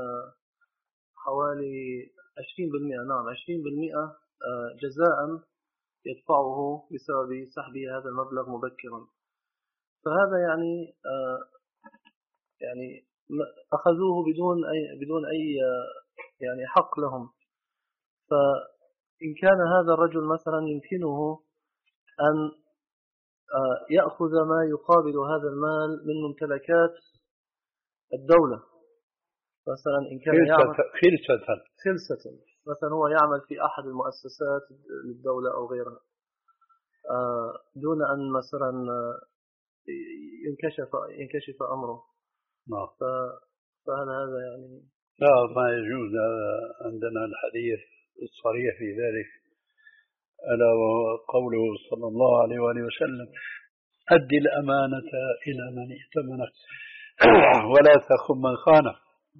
حوالي عشرين بالمئة، نعم عشرين بالمئة جزاء يدفعه بسبب سحبه هذا المبلغ مبكرا. فهذا يعني يعني أخذوه بدون أي بدون أي يعني حق لهم. فإن كان هذا الرجل مثلا يمكنه أن يأخذ ما يقابل هذا المال من ممتلكات الدولة، مثلا إن كان يعمل خلسة خلسة مثلا هو يعمل في أحد المؤسسات للدولة أو غيرها دون أن مثلا ينكشف ينكشف أمره، فهل هذا يعني لا ما يجوز. عندنا الحديث الصريح في ذلك ألا وهو قوله صلى الله عليه وآله وسلم: أدي الأمانة إلى من ائتمنك ولا تخن من خانك.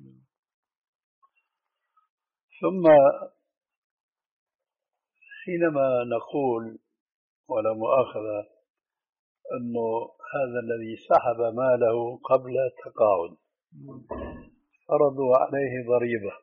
ثم حينما نقول ولا مؤاخذة أنه هذا الذي سحب ماله قبل التقاعد فرضوا عليه ضريبة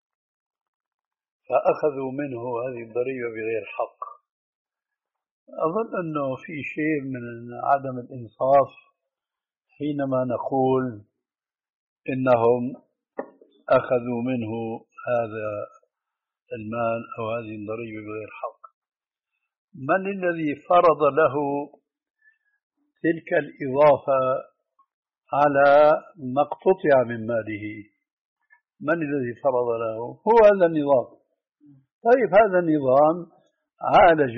فأخذوا منه هذه الضريبة بغير حق، أظن أنه في شيء من عدم الإنصاف حينما نقول إنهم أخذوا منه هذا المال أو هذه الضريبة بغير حق. من الذي فرض له تلك الإضافة على ما اقتطع من ماله؟ من الذي فرض له؟ هو هذا النظام. طيب هذا النظام عالج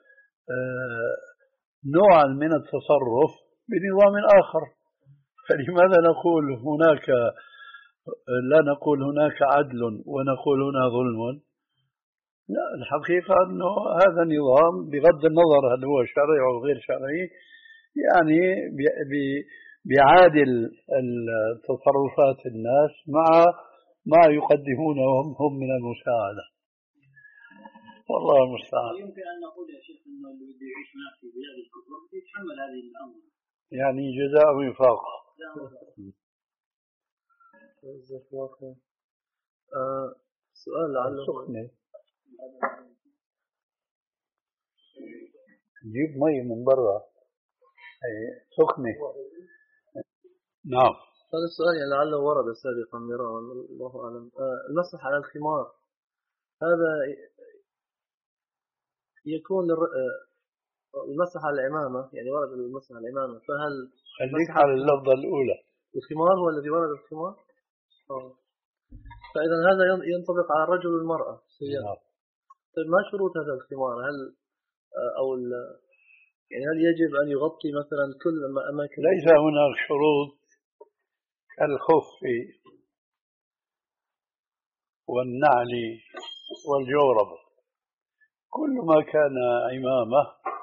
نوعا من التصرف بنظام آخر، فلماذا نقول هناك لا نقول هناك عدل ونقول هنا ظلم؟ لا، الحقيقة أنه هذا النظام بغض النظر هل هو شرعي أو غير شرعي يعني بيعادل تصرفات الناس مع ما يقدمونه هم من المساعدة. والله المستعان. يمكن أن نقول يا شيخ أنه اللي بده يعيش معك في بلاد الكفر بده يتحمل هذه الأمر، يعني جزاء وفاق. آه سؤال لعله سخنة، جيب مي من برا سخنة. نعم. هذا السؤال يعني لعله ورد سابقا مرارا الله أعلم. آه المسح على الخمار هذا يكون المسح على العمامة، يعني ورد المسح على العمامة، فهل خليك على اللفظة الأولى الخمار هو الذي ورد الخمار؟ أوه. فإذا هذا ينطبق على الرجل والمرأة. نعم. طيب ما شروط هذا الخمار؟ هل أو يعني هل يجب أن يغطي مثلا كل أماكن؟ ليس هناك شروط كالخف والنعل والجورب، كل ما كان عمامة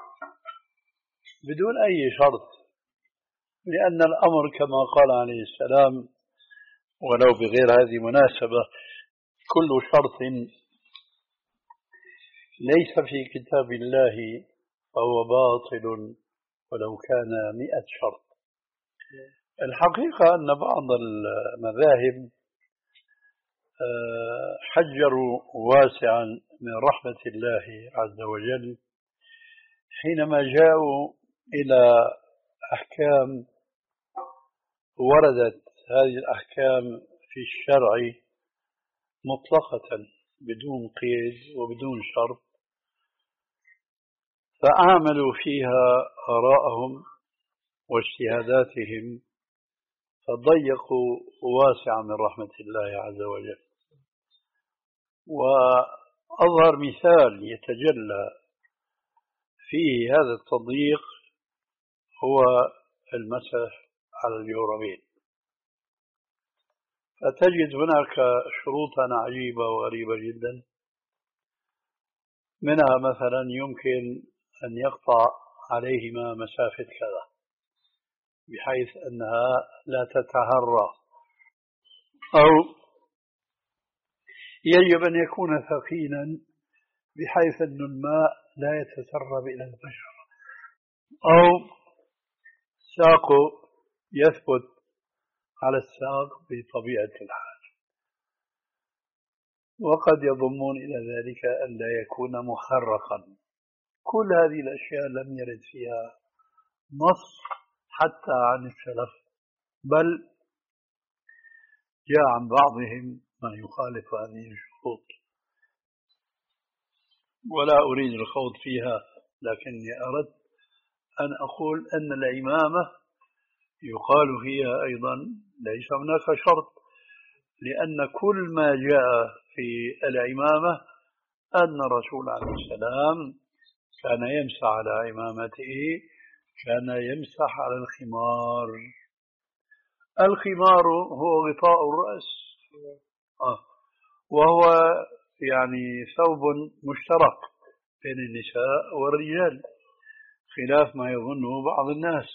بدون أي شرط، لأن الأمر كما قال عليه السلام ولو بغير هذه مناسبة: كل شرط ليس في كتاب الله فهو باطل ولو كان مئة شرط. الحقيقة أن بعض المذاهب حجروا واسعا من رحمة الله عز وجل حينما جاءوا إلى أحكام وردت هذه الأحكام في الشرع مطلقة بدون قيد وبدون شرط، فأعملوا فيها آراءهم واجتهاداتهم فضيقوا واسعا من رحمة الله عز وجل. وأظهر مثال يتجلى فيه هذا التضييق هو المسح على الجوربين، فتجد هناك شروطا عجيبة وغريبة جدا، منها مثلا يمكن أن يقطع عليهما مسافة كذا بحيث أنها لا تتهرى، أو يجب أن يكون ثقيلا بحيث أن الماء لا يتسرب إلى البشرة، أو ساقه يثبت على الساق بطبيعة الحال. وقد يضمون إلى ذلك أن لا يكون محرقا. كل هذه الأشياء لم يرد فيها نص حتى عن السلف، بل جاء عن بعضهم ما يخالف هذه الشروط، ولا أريد الخوض فيها، لكني أردت أن أقول أن العمامة يقال فيها أيضا ليس هناك شرط، لأن كل ما جاء في العمامة أن الرسول عليه السلام كان يمسح على عمامته، كان يمسح على الخمار. الخمار هو غطاء الرأس، آه. وهو يعني ثوب مشترك بين النساء والرجال، خلاف ما يظنه بعض الناس.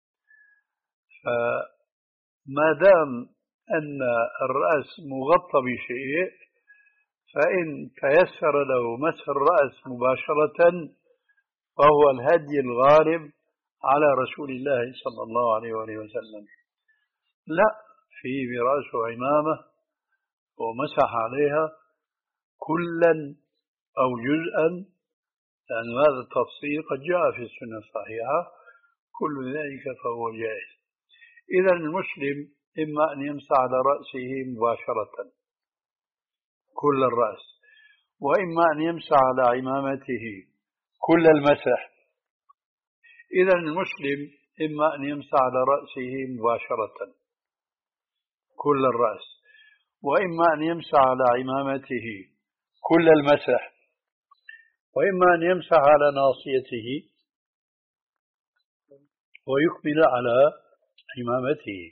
فما دام أن الرأس مغطى بشيء، فإن تيسر له مسح الرأس مباشرة فهو الهدي الغالب على رسول الله صلى الله عليه وسلم. لا، في برأسه عمامة ومسح عليها كلا أو جزءا، لأن هذا التفصيل قد جاء في السنة الصحيحة، كل ذلك فهو جائز. إذا المسلم إما أن يمسح على رأسه مباشرة كل الرأس، وإما أن يمسح على عمامته كل المسح. إذا المسلم إما أن يمسح على رأسه مباشرة كل الرأس، وإما أن يمسح على عمامته كل المسح، وإما أن يمسح على ناصيته ويكمل على عمامته.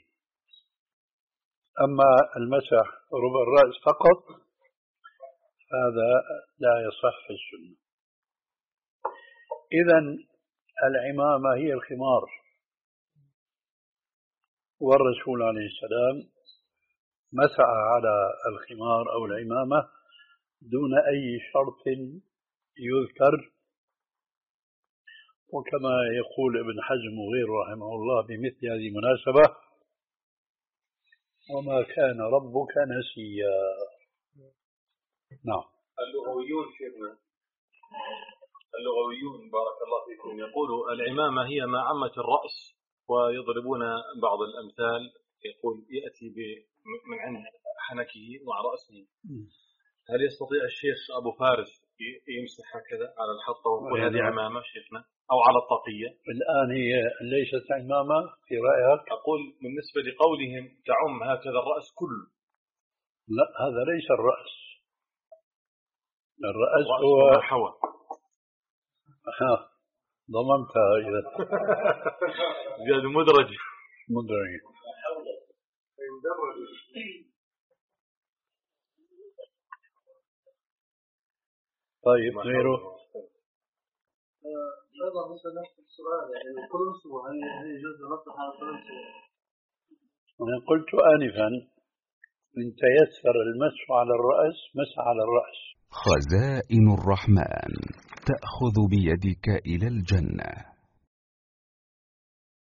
أما المسح ربع الرأس فقط هذا لا يصح في السنة. إذن العمامة هي الخمار، والرسول عليه السلام مسح على الخمار أو العمامة دون أي شرط يذكر. وكما يقول ابن حزم وغيره رحمه الله بمثل هذه المناسبة: وما كان ربك نسيا. نعم. اللغويون شيخنا، اللغويون بارك الله فيكم يقولوا العمامة هي ما عمت الرأس، ويضربون بعض الأمثال، يقول يأتي من عند حنكه مع رأسه. هل يستطيع الشيخ أبو فارس يمسح هكذا على الحطة ويقول هذه عمامة شيخنا، أو على الطاقية؟ الآن هي ليست عمامة في رأيك؟ أقول بالنسبة لقولهم تعم هكذا الرأس كله. لا، هذا ليس الرأس. الرأس, الرأس هو حوى. ها ضممتها إذا زياد مدرج مدرج. طيب غيره. أيضا مثل نفس السؤال، يعني القلنسو هل يجوز نطق على القلنسو؟ أنا قلت آنفا إن تيسر المسح على الرأس مسح على الرأس. خزائن الرحمن تأخذ بيدك إلى الجنة.